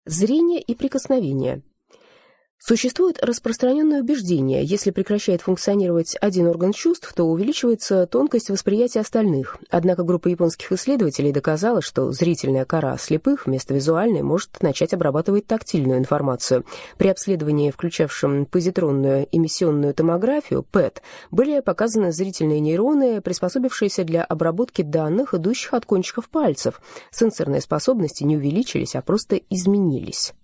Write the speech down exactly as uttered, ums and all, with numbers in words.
Зрение и прикосновение. Существует распространенное убеждение: если прекращает функционировать один орган чувств, то увеличивается тонкость восприятия остальных. Однако группа японских исследователей доказала, что зрительная кора слепых вместо визуальной может начать обрабатывать тактильную информацию. При обследовании, включавшем позитронную эмиссионную томографию, ПЭТ, были показаны зрительные нейроны, приспособившиеся для обработки данных, идущих от кончиков пальцев. Сенсорные способности не увеличились, а просто изменились.